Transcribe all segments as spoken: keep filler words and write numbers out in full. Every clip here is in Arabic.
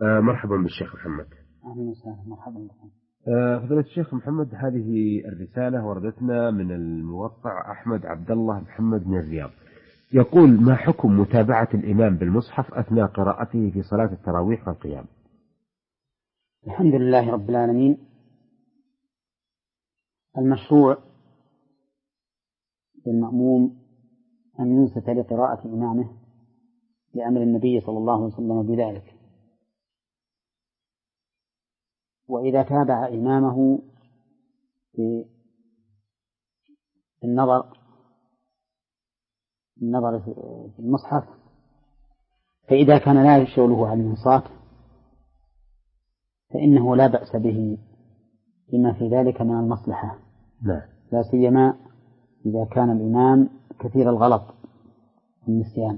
آه مرحبا بالشيخ محمد. أهلا وسهلا، مرحبا بكم. آه فضيلة الشيخ محمد، هذه الرسالة وردتنا من الموقع أحمد عبد الله محمد من الرياض، يقول: ما حكم متابعة الإمام بالمصحف أثناء قراءته في صلاة التراويح والقيام؟ الحمد لله رب العالمين. المشروع للمأموم أن ينصت لقراءة إمامه لأمر النبي صلى الله عليه وسلم بذلك، وإذا تابع إمامه في النظر النظر في المصحف، فإذا كان لا يشغله عن الانصات فإنه لا بأس به بما في ذلك من المصلحة، لا, لا سيما إذا كان الإمام كثير الغلط والنسيان.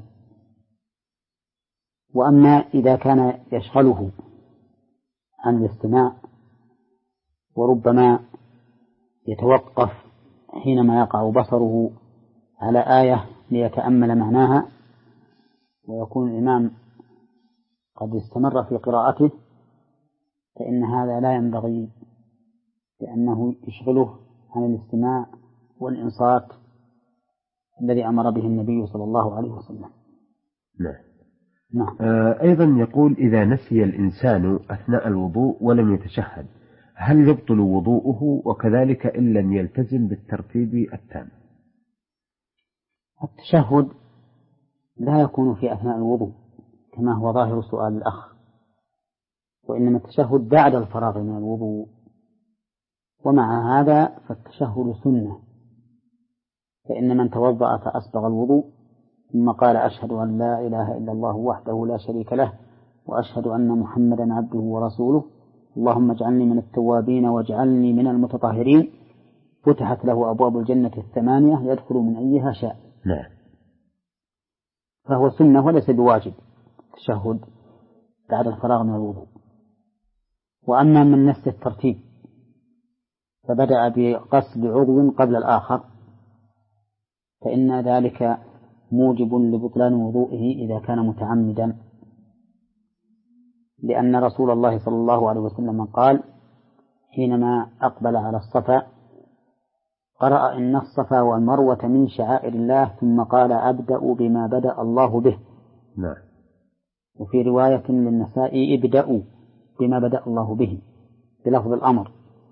وأما إذا كان يشغله عن الاستماع وربما يتوقف حينما يقع بصره على آية ليتأمل معناها ويكون الإمام قد استمر في قراءته، فإن هذا لا ينبغي، لأنه يشغله عن الاستماع والإنصات الذي أمر به النبي صلى الله عليه وسلم. لا. نعم. آه أيضا يقول: إذا نسي الإنسان أثناء الوضوء ولم يتشهد هل يبطل وضوءه، وكذلك إن لم يلتزم بالترتيب التام؟ التشهد لا يكون في أثناء الوضوء كما هو ظاهر سؤال الأخ، وإنما التشهد بعد الفراغ من الوضوء، ومع هذا فالتشهد سنة، فإن من توضأ فأسبغ الوضوء ثم قال: أشهد أن لا إله إلا الله وحده لا شريك له وأشهد أن محمدا عبده ورسوله اللهم اجعلني من التوابين واجعلني من المتطهرين، فتحت له أبواب الجنة الثمانية يدخل من أيها شاء. لا. فهو سنة وليس بواجب التشهد بعد الفراغ من الوضوء. وأما من نسي الترتيب فبدأ بغسل عضو قبل الآخر فإن ذلك موجب لبطلان وضوئه إذا كان متعمدا، لأن رسول الله صلى الله عليه وسلم قال حينما أقبل على الصفا: قرأ إن الصفا والمروة من شعائر الله، ثم قال: أبدأ بما بدأ الله به. نعم. وفي رواية للنساء: ابدأوا بما بدأ الله به، بلفظ الأمر.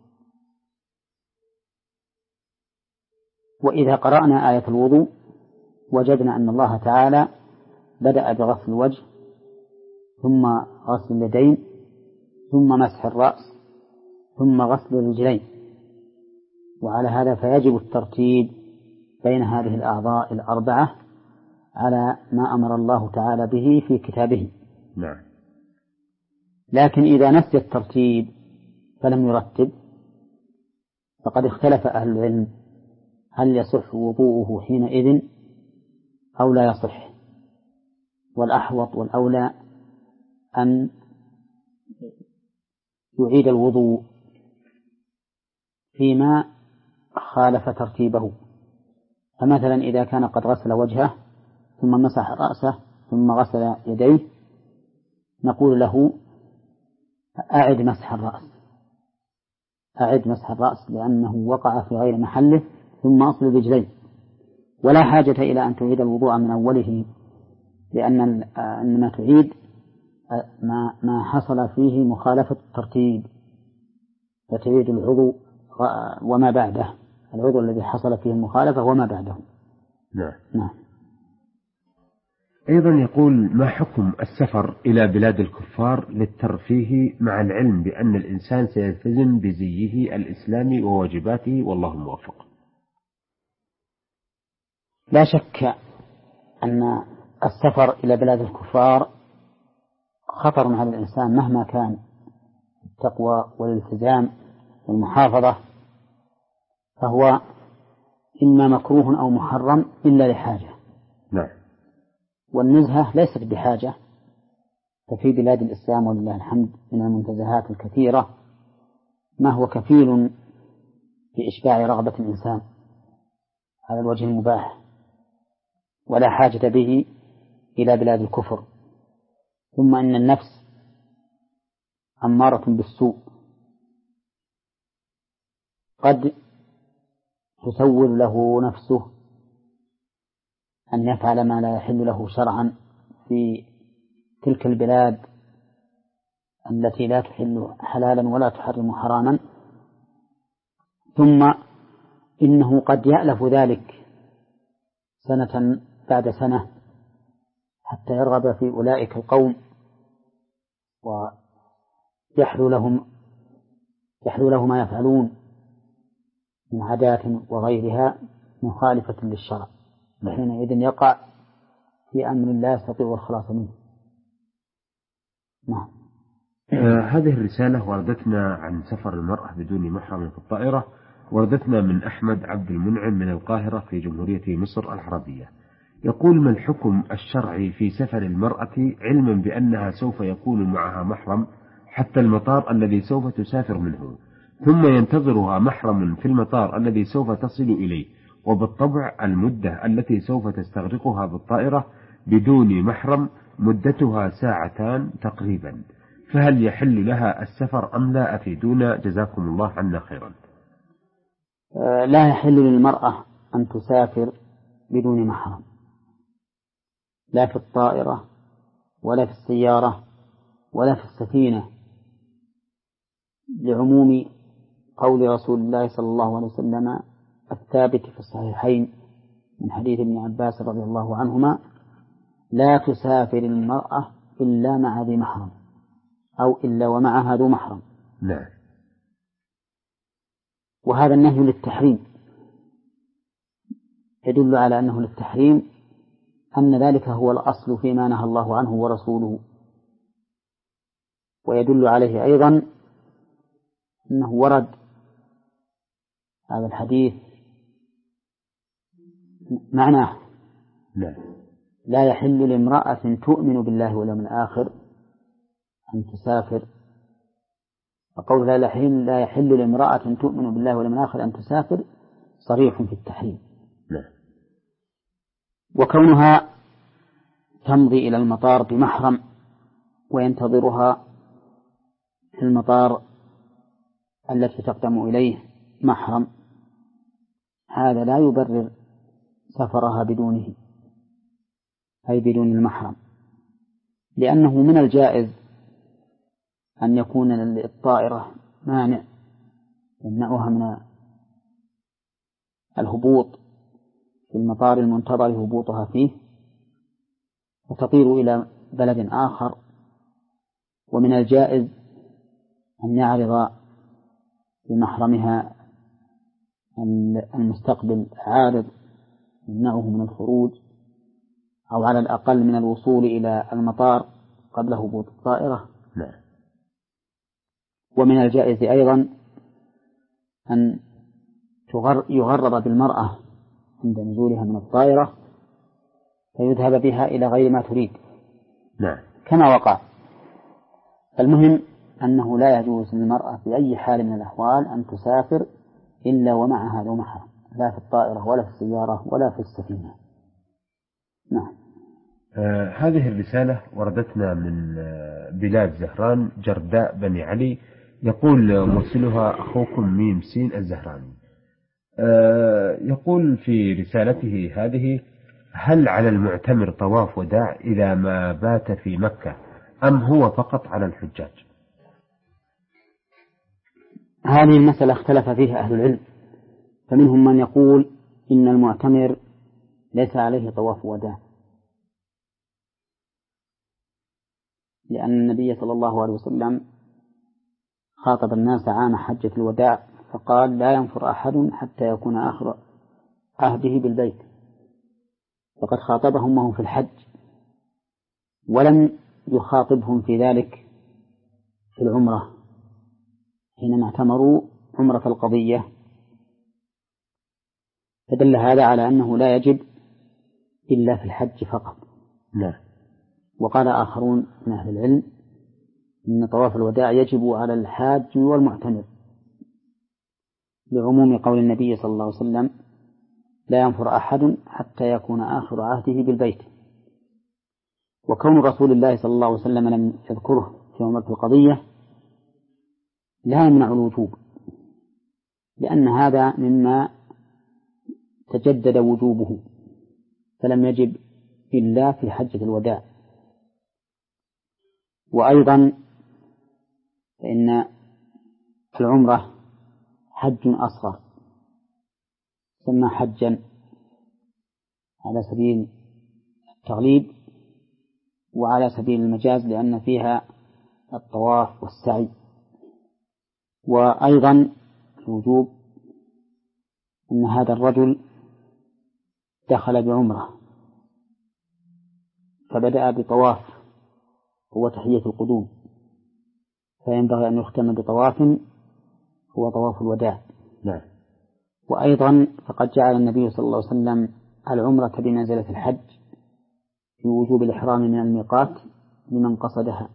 وإذا قرأنا آية الوضوء وجدنا أن الله تعالى بدأ بغسل الوجه ثم غسل اليدين ثم مسح الرأس ثم غسل الرجلين، وعلى هذا فيجب الترتيب بين هذه الأعضاء الأربعة على ما أمر الله تعالى به في كتابه. نعم. لكن إذا نسي الترتيب فلم يرتب فقد اختلف أهل العلم هل يصح وضوءه حينئذ أو لا يصح، والأحوط والأولى أن يعيد الوضوء فيما خالف ترتيبه. فمثلا إذا كان قد غسل وجهه ثم مسح رأسه ثم غسل يديه نقول له: أعد مسح الرأس أعد مسح الرأس لأنه وقع في غير محله، ثم أصل الرجلين، ولا حاجة إلى أن تعيد الوضوء من أوله، لأن إنما تعيد ما ما حصل فيه مخالفة الترتيب، فتعيد العضو وما بعده، العضو الذي حصل فيه المخالفة وما بعده. نعم. نعم. أيضا يقول: ما حكم السفر إلى بلاد الكفار للترفيه مع العلم بأن الإنسان سيلتزم بزيه الإسلامي وواجباته والله موفق؟ لا شك أن السفر إلى بلاد الكفار خطر على الإنسان مهما كان التقوى والالتزام والمحافظة، فهو إما مكروه أو محرم إلا لحاجة. نعم. والنزهة ليست بحاجة، ففي بلاد الإسلام ولله الحمد من المنتزهات الكثيرة ما هو كفيل بإشباع رغبة الإنسان على الوجه المباح، ولا حاجة به إلى بلاد الكفر. ثم إن النفس أمارة بالسوء، قد تسول له نفسه أن يفعل ما لا يحل له شرعا في تلك البلاد التي لا تحل حلالا ولا تحرم حراما، ثم إنه قد يألف ذلك سنة بعد سنة حتى يرغب في أولئك القوم ويحلو لهم يحلو له ما يفعلون من عادات وغيرها مخالفة للشرع، وحينئذ يقع في أمر لا يستطيع الخلاص منه. نعم. آه هذه الرسالة وردتنا عن سفر المرأة بدون محرم في الطائرة، وردتنا من أحمد عبد المنعم من القاهرة في جمهورية مصر العربية. يقول: ما الحكم الشرعي في سفر المرأة علما بأنها سوف يكون معها محرم حتى المطار الذي سوف تسافر منه، ثم ينتظرها محرم في المطار الذي سوف تصل إليه، وبالطبع المدة التي سوف تستغرقها بالطائرة بدون محرم مدتها ساعتان تقريبا، فهل يحل لها السفر أم لا؟ أفيدونا جزاكم الله عنا خيرا. لا يحل للمرأة أن تسافر بدون محرم، لا في الطائرة ولا في السيارة ولا في السفينة، لعموم قول رسول الله صلى الله عليه وسلم الثابت في الصحيحين من حديث ابن عباس رضي الله عنهما: لا تسافر المرأة إلا مع ذي محرم، أو إلا ومعها ذو محرم. نعم. وهذا النهي للتحريم يدل على أنه للتحريم، أن ذلك هو الأصل فيما نهى الله عنه ورسوله، ويدل عليه أيضا أنه ورد هذا الحديث معناه: لا, لا يحل لامرأة تؤمن بالله واليوم الآخر أن تسافر. وقول لا يحل, لا يحل لامرأة تؤمن بالله واليوم الآخر أن تسافر صريح في التحريم. لا. وكونها تمضي إلى المطار بمحرم وينتظرها في المطار التي تقدم إليه محرم، هذا لا يبرر سفرها بدونه، أي بدون المحرم، لأنه من الجائز أن يكون للطائرة مانع يمنعها من الهبوط في المطار المنتظر هبوطها فيه، وتطير إلى بلد آخر، ومن الجائز أن يعرض بمحرمها المستقبل عارض يمنعه من الخروج، أو على الأقل من الوصول إلى المطار قبل هبوط الطائرة. لا. ومن الجائز أيضا أن يغرب بالمرأة عند نزولها من الطائرة فيذهب بها إلى غير ما تريد. نعم. كما وقع. المهم أنه لا يجوز للمرأة في أي حال من الأحوال أن تسافر إلا ومعها ذو محرم، لا في الطائرة ولا في السيارة ولا في السفينة. نعم. آه هذه الرسالة وردتنا من آه بلاد زهران جرداء بني علي. يقول مرسلها أخوكم ميم سين الزهراني. آه يقول في رسالته هذه: هل على المعتمر طواف وداع إذا ما بات في مكة، أم هو فقط على الحجاج؟ هذه المسألة اختلف فيها أهل العلم، فمنهم من يقول إن المعتمر ليس عليه طواف وداع، لأن النبي صلى الله عليه وسلم خاطب الناس عام حجة الوداع فقال: لا ينفر أحد حتى يكون آخر عهده بالبيت، وقد خاطبهم وهم في الحج، ولم يخاطبهم في ذلك في العمرة حينما اعتمروا عمرة القضية، فدل هذا على أنه لا يجب إلا في الحج فقط. لا. وقال آخرون من أهل العلم إن طواف الوداع يجب على الحاج والمعتمر، لعموم قول النبي صلى الله عليه وسلم: لا ينفر أحد حتى يكون آخر عهده بالبيت. وكون رسول الله صلى الله عليه وسلم لم يذكره في عمرة القضية لا يمنع الوجوب، لأن هذا مما تجدد وجوبه، فلم يجب إلا في حجة الوداع. وأيضا فإن العمرة حج أصغر ثم حجا على سبيل التغليب وعلى سبيل المجاز، لأن فيها الطواف والسعي. وأيضا الوجوب أن هذا الرجل دخل بعمرة فبدأ بطواف هو تحية القدوم، فينبغي أن يختم بطواف هو طواف الوداع. نعم. وأيضا فقد جعل النبي صلى الله عليه وسلم العمرة بمنزلة الحج في وجوب الإحرام من الميقات لمن قصدها،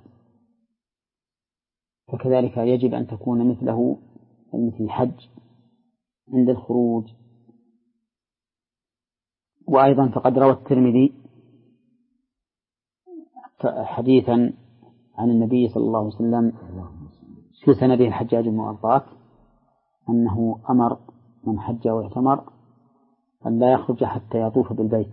فكذلك يجب أن تكون مثله مثل الحج عند الخروج. وأيضا فقد روى الترمذي حديثا عن النبي صلى الله عليه وسلم في سنده الحجاج بن أرطاة أنه أمر من حج واعتمر أن لا يخرج حتى يطوف بالبيت.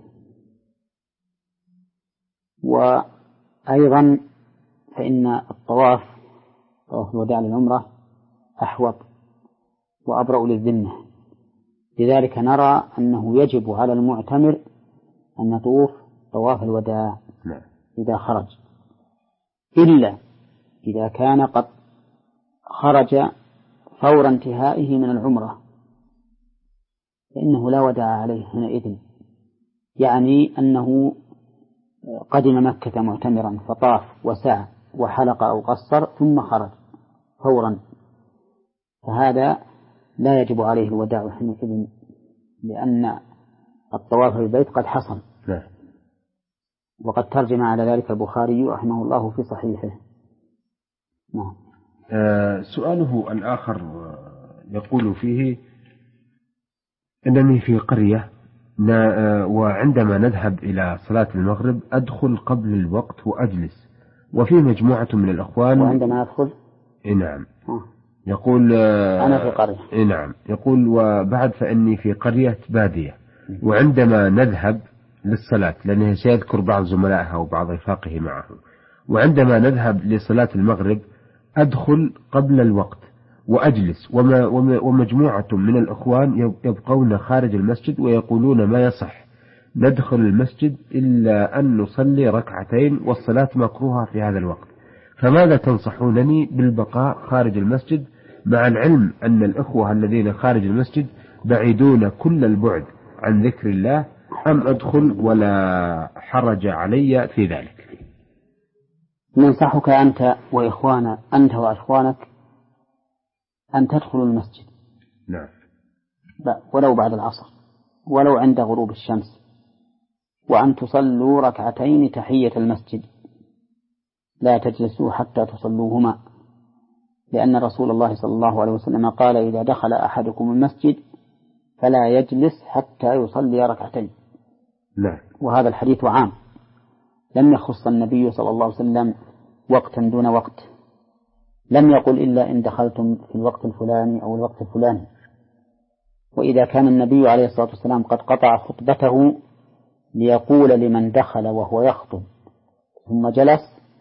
وأيضا فإن الطواف طواف الوداع للعمرة أحوط وأبرأ للذمة، لذلك نرى أنه يجب على المعتمر أن يطوف طواف الوداع إذا خرج، إلا إذا كان قد خرج فور انتهائه من العمرة فإنه لا وداع عليه حينئذ، يعني أنه قدم مكة معتمرا فطاف وسعى وحلق أو قصر ثم خرج فورا، فهذا لا يجب عليه الوداع حينئذ، لأن الطواف بالبيت قد حصل. وقد ترجم على ذلك البخاري رحمه الله في صحيحه. نعم. آه سؤاله الآخر يقول فيه إنني في قرية وعندما نذهب إلى صلاة المغرب أدخل قبل الوقت وأجلس، وفي مجموعة من الأخوان. وعندما أدخل نعم يقول أنا في قرية. نعم يقول وبعد فإني في قرية بادية، وعندما نذهب للصلاة لأنه سيذكر بعض زملائها وبعض رفاقه معه، وعندما نذهب لصلاة المغرب أدخل قبل الوقت وأجلس، وما ومجموعة من الأخوان يبقون خارج المسجد ويقولون ما يصح ندخل المسجد إلا أن نصلي ركعتين والصلاة مكروهة في هذا الوقت، فماذا تنصحونني بالبقاء خارج المسجد مع العلم أن الأخوة الذين خارج المسجد بعيدون كل البعد عن ذكر الله، أم أدخل ولا حرج علي في ذلك؟ ننصحك أنت وإخوانا أنت وإخوانك أن تدخلوا المسجد. نعم. ولو بعد العصر ولو عند غروب الشمس، وأن تصلوا ركعتين تحية المسجد، لا تجلسوا حتى تصلوهما، لأن رسول الله صلى الله عليه وسلم قال إذا دخل أحدكم المسجد فلا يجلس حتى يصلي ركعتين. نعم. وهذا الحديث عام، لم يخص النبي صلى الله عليه وسلم وقتا دون وقت، لم يقل إلا إن دخلتم في الوقت الفلاني أو الوقت الفلاني. وإذا كان النبي عليه الصلاة والسلام قد قطع خطبته ليقول لمن دخل وهو يخطب ثم جلس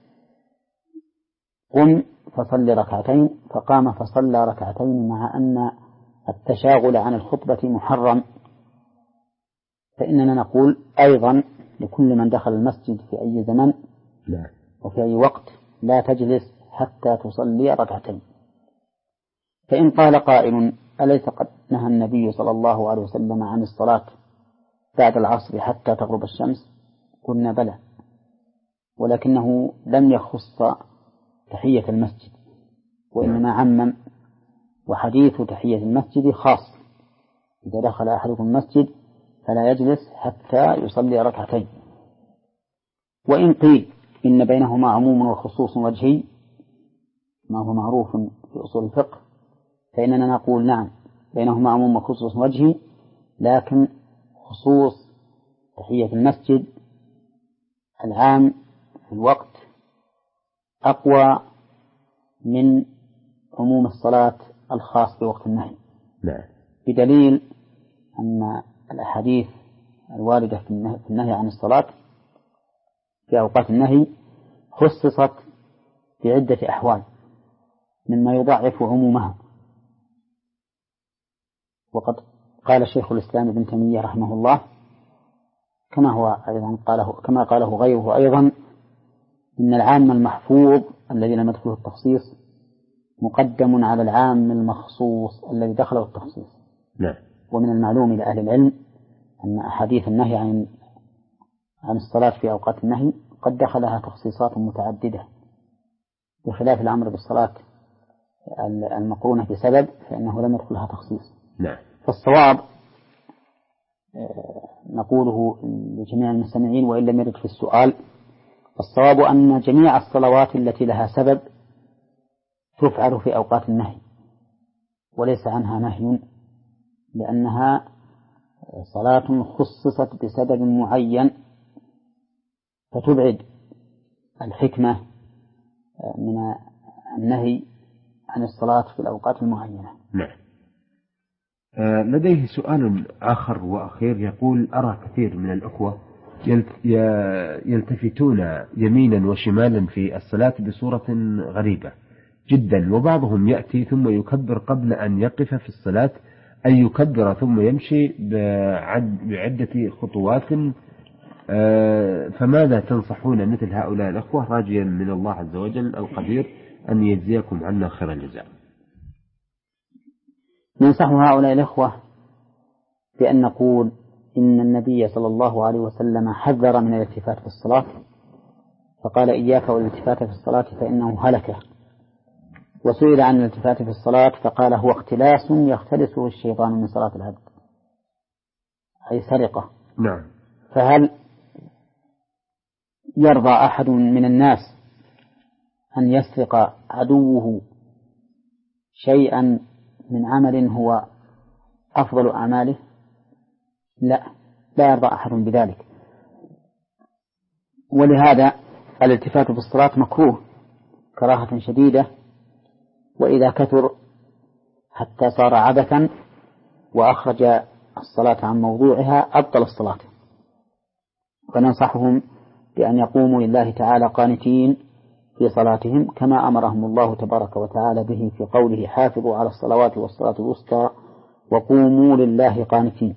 قم فصل ركعتين، فقام فصلى ركعتين مع أن التشاغل عن الخطبة محرم، فإننا نقول أيضا لكل من دخل المسجد في أي زمن لا. وفي أي وقت لا تجلس حتى تصلي ركعتين. فإن قال قائل أليس قد نهى النبي صلى الله عليه وسلم عن الصلاة بعد العصر حتى تغرب الشمس؟ قلنا بلى، ولكنه لم يخص تحية المسجد وإنما عمم، وحديث تحية المسجد خاص، إذا دخل أحدكم المسجد فلا يجلس حتى يصلي ركعتين. وإن قيل إن بينهما عموم وخصوص وجهي ما هو معروف في أصول الفقه، فإننا نقول نعم بينهما عموم وخصوص وجهي، لكن خصوص تحية المسجد العام في الوقت أقوى من عموم الصلاة الخاص بوقت النهي. نعم. بدليل أن الأحاديث الواردة في النهي, في النهي عن الصلاة في أوقات النهي خصصت بعدة أحوال مما يضعف عمومها. وقد قال شيخ الإسلام ابن تيمية رحمه الله كما هو أيضا قاله كما قاله غيره أيضا إن العام المحفوظ الذي لم يدخله التخصيص مقدم على العام المخصوص الذي دخله التخصيص. نعم. ومن المعلوم لأهل العلم أن أحاديث النهي عن عن الصلاة في أوقات النهي قد دخلها تخصيصات متعددة، بخلاف الأمر بالصلاة المقرونة بسبب فإنه لم يدخلها تخصيص. نعم. فالصواب نقوله لجميع المستمعين وإن لم يرد في السؤال، الصواب أن جميع الصلوات التي لها سبب تفعل في أوقات النهي وليس عنها نهي، لأنها صلاة خصصت بسبب معين فتبعد الحكمة من النهي عن الصلاة في الأوقات المعينة. نعم. آه لديه سؤال آخر وأخير يقول: أرى كثير من الأخوة يلتفتون يمينا وشمالا في الصلاة بصورة غريبة جدا، وبعضهم يأتي ثم يكبر قبل أن يقف في الصلاة، أي يكبر ثم يمشي بعدة خطوات، فماذا تنصحون مثل هؤلاء الأخوة، راجيا من الله عز وجل القدير أن يجزيكم عنا خير الجزاء؟ ننصح هؤلاء الأخوة بأن نقول إن النبي صلى الله عليه وسلم حذر من الالتفات في الصلاة، فقال: إياك والالتفات في الصلاة فإنه هلكة. وسئل عن الالتفات في الصلاة فقال: هو اختلاس يختلسه الشيطان من صلاة العبد، أي سرقة. نعم. فهل يرضى أحد من الناس أن يسرق عدوه شيئا من عمل هو أفضل أعماله؟ لا، لا يرضى أحد بذلك. ولهذا الالتفات في الصلاة مكروه كراهة شديدة، وإذا كثر حتى صار عبثا وأخرج الصلاة عن موضوعها أبطل الصلاة. فننصحهم بأن يقوموا لله تعالى قانتين في صلاتهم كما أمرهم الله تبارك وتعالى به في قوله: حافظوا على الصلوات والصلاة الوسطى وقوموا لله قانتين.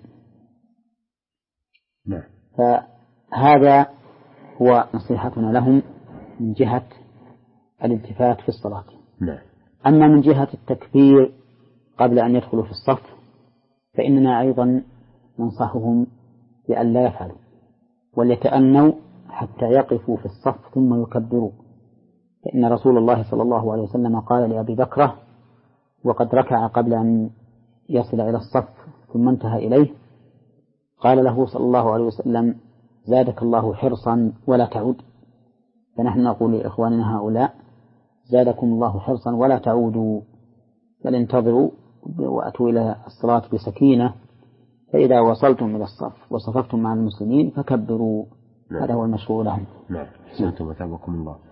نعم. فهذا هو نصيحتنا لهم من جهة الالتفات في الصلاة. نعم. أما من جهة التكبير قبل أن يدخلوا في الصف فإننا أيضا ننصحهم بأن لا يفعلوا، وليتأنوا حتى يقفوا في الصف ثم يكبروا، فإن رسول الله صلى الله عليه وسلم قال لأبي بكر وقد ركع قبل أن يصل إلى الصف ثم انتهى إليه، قال له صلى الله عليه وسلم: زادك الله حرصا ولا تعود. فنحن نقول لإخواننا هؤلاء: زادكم الله حرصا ولا تعودوا، بل انتظروا وأتوا إلى الصلاة بسكينة، فإذا وصلتم إلى الصف وصففتم مع المسلمين فكبروا. نعم. هذا هو المشروع لهم. نعم. أحسنتم وثابكم الله.